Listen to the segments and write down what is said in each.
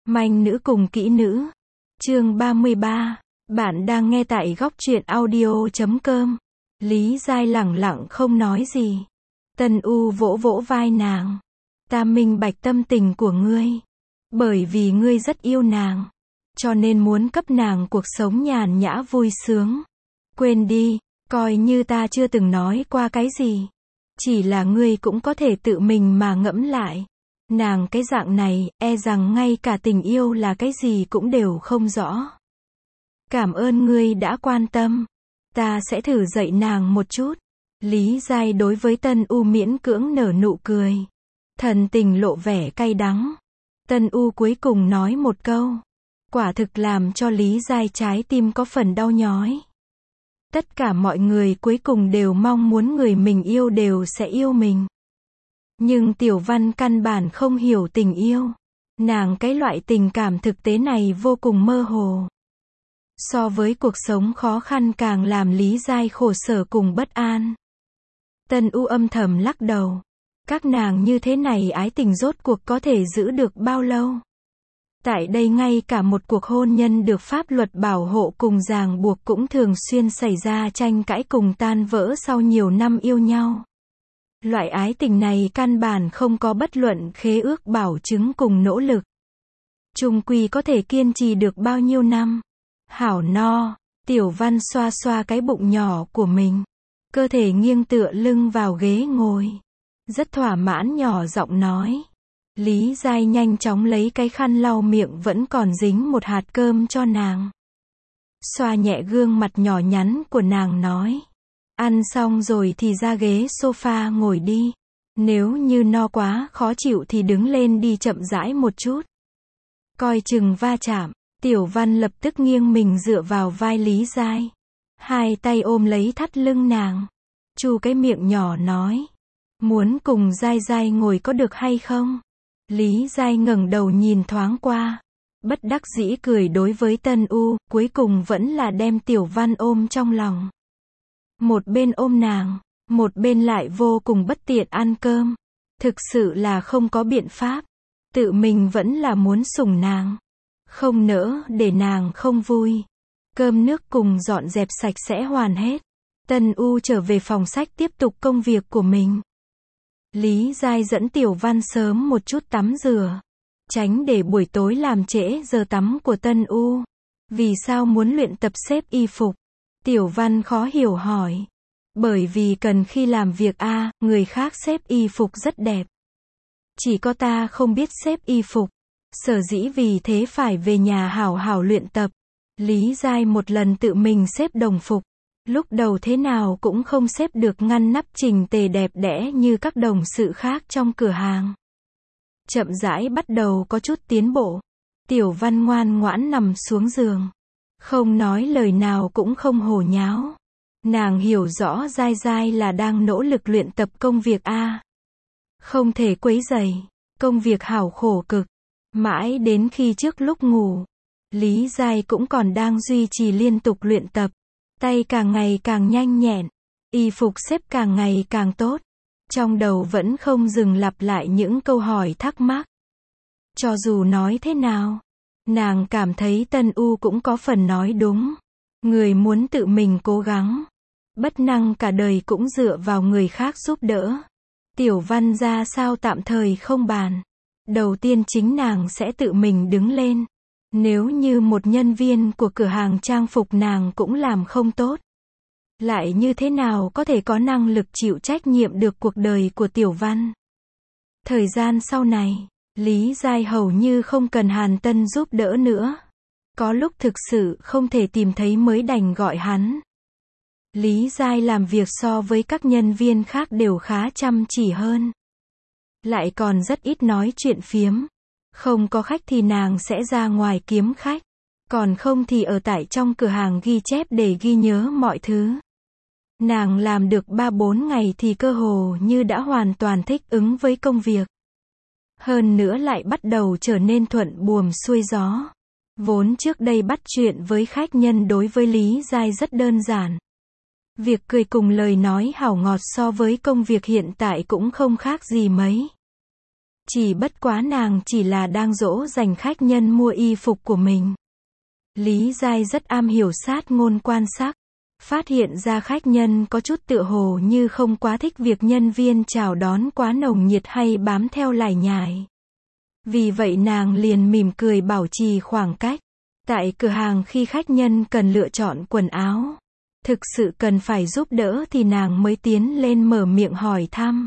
Manh nữ cùng kỹ nữ. Chương 33. Bạn đang nghe tại góc truyện audio.com. Lý Giai lẳng lặng không nói gì. Tân U vỗ vỗ vai nàng. Ta minh bạch tâm tình của ngươi. Bởi vì ngươi rất yêu nàng. Cho nên muốn cấp nàng cuộc sống nhàn nhã vui sướng. Quên đi, coi như ta chưa từng nói qua cái gì. Chỉ là ngươi cũng có thể tự mình mà ngẫm lại. Nàng cái dạng này, e rằng ngay cả tình yêu là cái gì cũng đều không rõ. Cảm ơn ngươi đã quan tâm. Ta sẽ thử dạy nàng một chút. Lý Giai đối với Tân U miễn cưỡng nở nụ cười. Thần tình lộ vẻ cay đắng. Tân U cuối cùng nói một câu. Quả thực làm cho Lý Giai trái tim có phần đau nhói. Tất cả mọi người cuối cùng đều mong muốn người mình yêu đều sẽ yêu mình. Nhưng Tiểu Văn căn bản không hiểu tình yêu. Nàng cái loại tình cảm thực tế này vô cùng mơ hồ. So với cuộc sống khó khăn càng làm Lý Giai khổ sở cùng bất an. Tân U âm thầm lắc đầu. Các nàng như thế này ái tình rốt cuộc có thể giữ được bao lâu? Tại đây ngay cả một cuộc hôn nhân được pháp luật bảo hộ cùng ràng buộc cũng thường xuyên xảy ra tranh cãi cùng tan vỡ sau nhiều năm yêu nhau. Loại ái tình này căn bản không có bất luận khế ước bảo chứng cùng nỗ lực. Chung quy có thể kiên trì được bao nhiêu năm. Hảo no, Tiểu Văn xoa xoa cái bụng nhỏ của mình. Cơ thể nghiêng tựa lưng vào ghế ngồi. Rất thỏa mãn nhỏ giọng nói. Lý Giai nhanh chóng lấy cái khăn lau miệng vẫn còn dính một hạt cơm cho nàng. Xoa nhẹ gương mặt nhỏ nhắn của nàng nói. Ăn xong rồi thì ra ghế sofa ngồi đi. Nếu như no quá khó chịu thì đứng lên đi chậm rãi một chút. Coi chừng va chạm. Tiểu Văn lập tức nghiêng mình dựa vào vai Lý Giai. Hai tay ôm lấy thắt lưng nàng. Chu cái miệng nhỏ nói. Muốn cùng Giai Giai ngồi có được hay không? Lý Giai ngẩng đầu nhìn thoáng qua. Bất đắc dĩ cười đối với Tân U, cuối cùng vẫn là đem Tiểu Văn ôm trong lòng. Một bên ôm nàng, một bên lại vô cùng bất tiện ăn cơm. Thực sự là không có biện pháp. Tự mình vẫn là muốn sủng nàng. Không nỡ để nàng không vui. Cơm nước cùng dọn dẹp sạch sẽ hoàn hết. Tân U trở về phòng sách tiếp tục công việc của mình. Lý Giai dẫn Tiểu Văn sớm một chút tắm rửa. Tránh để buổi tối làm trễ giờ tắm của Tân U. Vì sao muốn luyện tập xếp y phục? Tiểu Văn khó hiểu hỏi. Bởi vì cần khi làm việc người khác xếp y phục rất đẹp. Chỉ có ta không biết xếp y phục. Sở dĩ vì thế phải về nhà hảo hảo luyện tập. Lý Giai một lần tự mình xếp đồng phục. Lúc đầu thế nào cũng không xếp được ngăn nắp chỉnh tề đẹp đẽ như các đồng sự khác trong cửa hàng. Chậm rãi bắt đầu có chút tiến bộ. Tiểu Văn ngoan ngoãn nằm xuống giường. Không nói lời nào cũng không hồ nháo. Nàng hiểu rõ Giai Giai là đang nỗ lực luyện tập công việc Không thể quấy rầy. Công việc hảo khổ cực. Mãi đến khi trước lúc ngủ. Lý Giai cũng còn đang duy trì liên tục luyện tập. Tay càng ngày càng nhanh nhẹn. Y phục xếp càng ngày càng tốt. Trong đầu vẫn không dừng lặp lại những câu hỏi thắc mắc. Cho dù nói thế nào, nàng cảm thấy Tân U cũng có phần nói đúng. Người muốn tự mình cố gắng. Bất năng cả đời cũng dựa vào người khác giúp đỡ. Tiểu Văn ra sao tạm thời không bàn. Đầu tiên chính nàng sẽ tự mình đứng lên. Nếu như một nhân viên của cửa hàng trang phục nàng cũng làm không tốt. Lại như thế nào có thể có năng lực chịu trách nhiệm được cuộc đời của Tiểu Văn. Thời gian sau này, Lý Giai hầu như không cần Hàn Tân giúp đỡ nữa. Có lúc thực sự không thể tìm thấy mới đành gọi hắn. Lý Giai làm việc so với các nhân viên khác đều khá chăm chỉ hơn. Lại còn rất ít nói chuyện phiếm. Không có khách thì nàng sẽ ra ngoài kiếm khách. Còn không thì ở tại trong cửa hàng ghi chép để ghi nhớ mọi thứ. Nàng làm được 3-4 ngày thì cơ hồ như đã hoàn toàn thích ứng với công việc. Hơn nữa lại bắt đầu trở nên thuận buồm xuôi gió. Vốn trước đây bắt chuyện với khách nhân đối với Lý Giai rất đơn giản. Việc cười cùng lời nói hảo ngọt so với công việc hiện tại cũng không khác gì mấy. Chỉ bất quá nàng chỉ là đang dỗ dành khách nhân mua y phục của mình. Lý Giai rất am hiểu sát ngôn quan sát, phát hiện ra khách nhân có chút tựa hồ như không quá thích việc nhân viên chào đón quá nồng nhiệt hay bám theo lải nhải. Vì vậy nàng liền mỉm cười bảo trì khoảng cách. Tại cửa hàng khi khách nhân cần lựa chọn quần áo, thực sự cần phải giúp đỡ thì nàng mới tiến lên mở miệng hỏi thăm.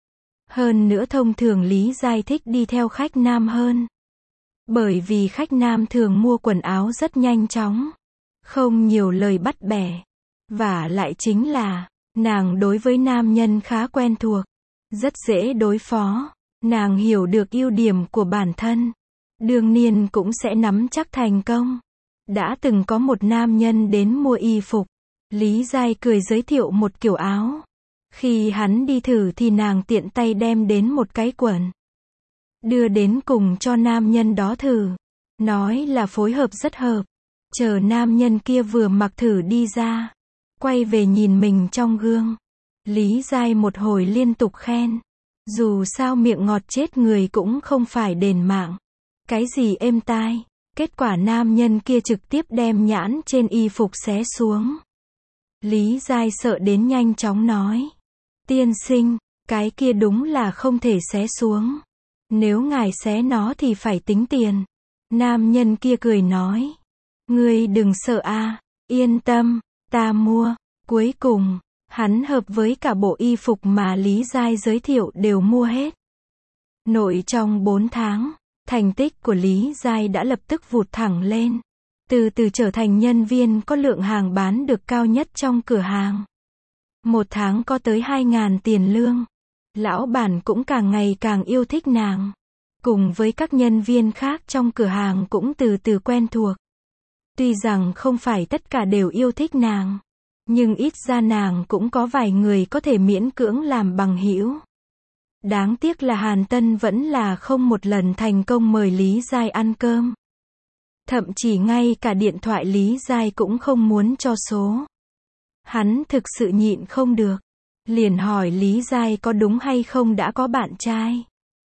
Hơn nữa thông thường Lý Giai thích đi theo khách nam hơn. Bởi vì khách nam thường mua quần áo rất nhanh chóng, không nhiều lời bắt bẻ. Và lại chính là, nàng đối với nam nhân khá quen thuộc, rất dễ đối phó. Nàng hiểu được ưu điểm của bản thân, đương nhiên cũng sẽ nắm chắc thành công. Đã từng có một nam nhân đến mua y phục, Lý Giai cười giới thiệu một kiểu áo. Khi hắn đi thử thì nàng tiện tay đem đến một cái quần, đưa đến cùng cho nam nhân đó thử, nói là phối hợp rất hợp. Chờ nam nhân kia vừa mặc thử đi ra, quay về nhìn mình trong gương, Lý Giai một hồi liên tục khen. Dù sao miệng ngọt chết người cũng không phải đền mạng. Cái gì êm tai. Kết quả nam nhân kia trực tiếp đem nhãn trên y phục xé xuống. Lý Giai sợ đến nhanh chóng nói. Tiên sinh, cái kia đúng là không thể xé xuống. Nếu ngài xé nó thì phải tính tiền. Nam nhân kia cười nói. Ngươi đừng sợ a, yên tâm, ta mua. Cuối cùng, hắn hợp với cả bộ y phục mà Lý Giai giới thiệu đều mua hết. Nội trong 4 tháng, thành tích của Lý Giai đã lập tức vụt thẳng lên. Từ từ trở thành nhân viên có lượng hàng bán được cao nhất trong cửa hàng. Một tháng có tới 2.000 tiền lương. Lão bản cũng càng ngày càng yêu thích nàng. Cùng với các nhân viên khác trong cửa hàng cũng từ từ quen thuộc. Tuy rằng không phải tất cả đều yêu thích nàng, nhưng ít ra nàng cũng có vài người có thể miễn cưỡng làm bằng hữu. Đáng tiếc là Hàn Tân vẫn là không một lần thành công mời Lý Giai ăn cơm. Thậm chí ngay cả điện thoại Lý Giai cũng không muốn cho số. Hắn thực sự nhịn không được. Liền hỏi Lý Giai có đúng hay không đã có bạn trai.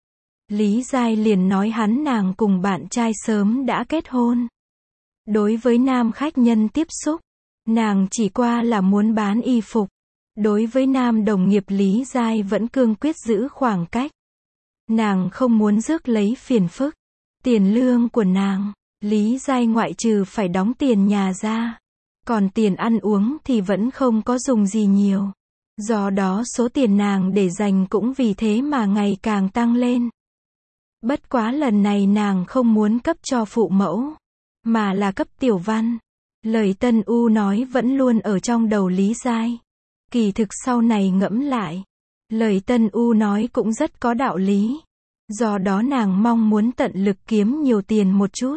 Lý Giai liền nói hắn nàng cùng bạn trai sớm đã kết hôn. Đối với nam khách nhân tiếp xúc, nàng chỉ qua là muốn bán y phục. Đối với nam đồng nghiệp Lý Giai vẫn cương quyết giữ khoảng cách. Nàng không muốn rước lấy phiền phức. Tiền lương của nàng, Lý Giai ngoại trừ phải đóng tiền nhà ra. Còn tiền ăn uống thì vẫn không có dùng gì nhiều. Do đó số tiền nàng để dành cũng vì thế mà ngày càng tăng lên. Bất quá lần này nàng không muốn cấp cho phụ mẫu, mà là cấp Tiểu Văn. Lời Tân U nói vẫn luôn ở trong đầu Lý Giai. Kỳ thực sau này ngẫm lại, lời Tân U nói cũng rất có đạo lý. Do đó nàng mong muốn tận lực kiếm nhiều tiền một chút.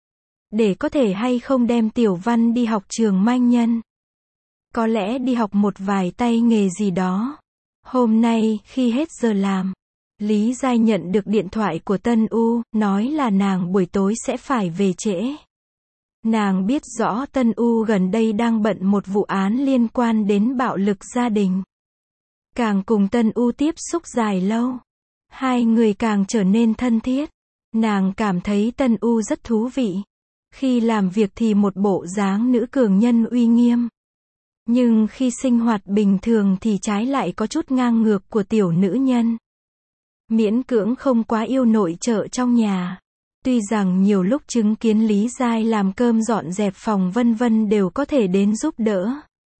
Để có thể hay không đem Tiểu Văn đi học trường manh nhân. Có lẽ đi học một vài tay nghề gì đó. Hôm nay, khi hết giờ làm, Lý Giai nhận được điện thoại của Tân U, nói là nàng buổi tối sẽ phải về trễ. Nàng biết rõ Tân U gần đây đang bận một vụ án liên quan đến bạo lực gia đình. Càng cùng Tân U tiếp xúc dài lâu, hai người càng trở nên thân thiết. Nàng cảm thấy Tân U rất thú vị. Khi làm việc thì một bộ dáng nữ cường nhân uy nghiêm. Nhưng khi sinh hoạt bình thường thì trái lại có chút ngang ngược của tiểu nữ nhân. Miễn cưỡng không quá yêu nội trợ trong nhà. Tuy rằng nhiều lúc chứng kiến Lý Giai làm cơm dọn dẹp phòng vân vân đều có thể đến giúp đỡ.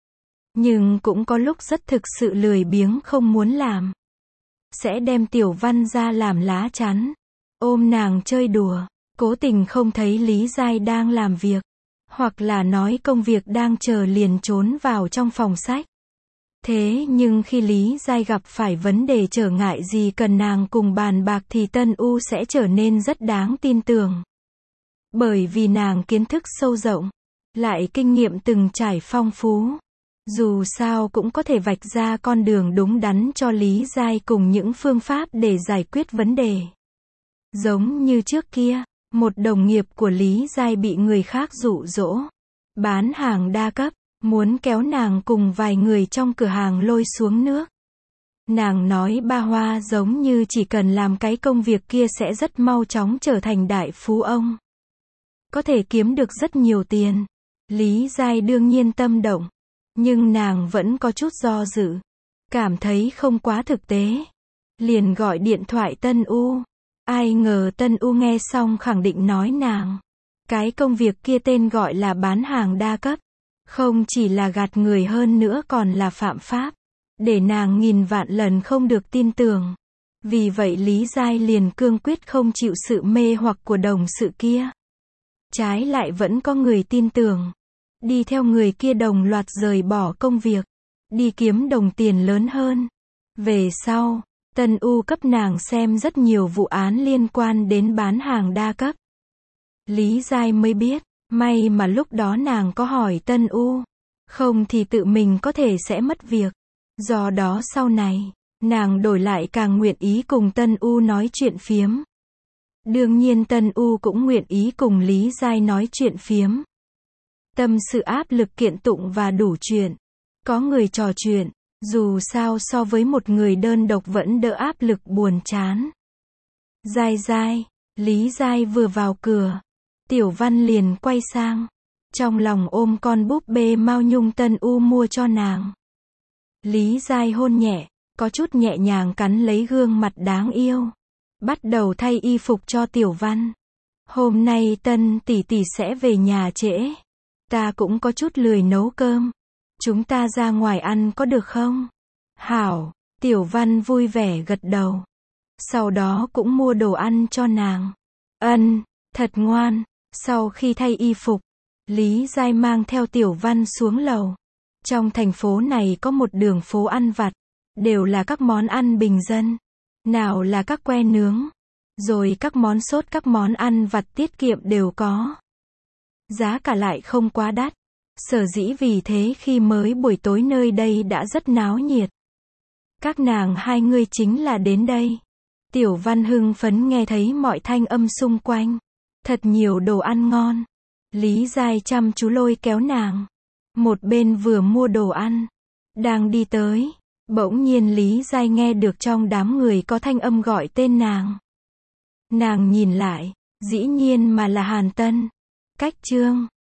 Nhưng cũng có lúc rất thực sự lười biếng không muốn làm. Sẽ đem Tiểu Văn ra làm lá chắn. Ôm nàng chơi đùa. Cố tình không thấy Lý Giai đang làm việc. Hoặc là nói công việc đang chờ liền trốn vào trong phòng sách. Thế nhưng khi Lý Giai gặp phải vấn đề trở ngại gì cần nàng cùng bàn bạc thì Tân U sẽ trở nên rất đáng tin tưởng. Bởi vì nàng kiến thức sâu rộng, lại kinh nghiệm từng trải phong phú. Dù sao cũng có thể vạch ra con đường đúng đắn cho Lý Giai cùng những phương pháp để giải quyết vấn đề. Giống như trước kia, một đồng nghiệp của Lý Giai bị người khác dụ dỗ, bán hàng đa cấp, muốn kéo nàng cùng vài người trong cửa hàng lôi xuống nước. Nàng nói ba Hoa giống như chỉ cần làm cái công việc kia sẽ rất mau chóng trở thành đại phú ông. Có thể kiếm được rất nhiều tiền. Lý Giai đương nhiên tâm động. Nhưng nàng vẫn có chút do dự. Cảm thấy không quá thực tế. Liền gọi điện thoại Tân U. Ai ngờ Tân U nghe xong khẳng định nói nàng. Cái công việc kia tên gọi là bán hàng đa cấp. Không chỉ là gạt người hơn nữa còn là phạm pháp. Để nàng nghìn vạn lần không được tin tưởng. Vì vậy Lý Giai liền cương quyết không chịu sự mê hoặc của đồng sự kia. Trái lại vẫn có người tin tưởng. Đi theo người kia đồng loạt rời bỏ công việc. Đi kiếm đồng tiền lớn hơn. Về sau, Tân U cấp nàng xem rất nhiều vụ án liên quan đến bán hàng đa cấp. Lý Giai mới biết, may mà lúc đó nàng có hỏi Tân U. Không thì tự mình có thể sẽ mất việc. Do đó sau này, nàng đổi lại càng nguyện ý cùng Tân U nói chuyện phiếm. Đương nhiên Tân U cũng nguyện ý cùng Lý Giai nói chuyện phiếm. Tâm sự áp lực kiện tụng và đủ chuyện. Có người trò chuyện, dù sao so với một người đơn độc vẫn đỡ áp lực buồn chán. Giai Giai, Lý Giai vừa vào cửa. Tiểu Văn liền quay sang. Trong lòng ôm con búp bê Mao Nhung Tân U mua cho nàng. Lý Giai hôn nhẹ, có chút nhẹ nhàng cắn lấy gương mặt đáng yêu. Bắt đầu thay y phục cho Tiểu Văn. Hôm nay Tân tỷ tỷ sẽ về nhà trễ. Ta cũng có chút lười nấu cơm. Chúng ta ra ngoài ăn có được không? Hảo, Tiểu Văn vui vẻ gật đầu. Sau đó cũng mua đồ ăn cho nàng. Ân, thật ngoan. Sau khi thay y phục, Lý Giai mang theo Tiểu Văn xuống lầu. Trong thành phố này có một đường phố ăn vặt. Đều là các món ăn bình dân. Nào là các que nướng. Rồi các món sốt, các món ăn vặt tiết kiệm đều có. Giá cả lại không quá đắt. Sở dĩ vì thế khi mới buổi tối nơi đây đã rất náo nhiệt. Các nàng hai người chính là đến đây. Tiểu Văn hưng phấn nghe thấy mọi thanh âm xung quanh. Thật nhiều đồ ăn ngon. Lý Giai chăm chú lôi kéo nàng. Một bên vừa mua đồ ăn. Đang đi tới. Bỗng nhiên Lý Giai nghe được trong đám người có thanh âm gọi tên nàng. Nàng nhìn lại. Dĩ nhiên mà là Hàn Tân. Cách Trương.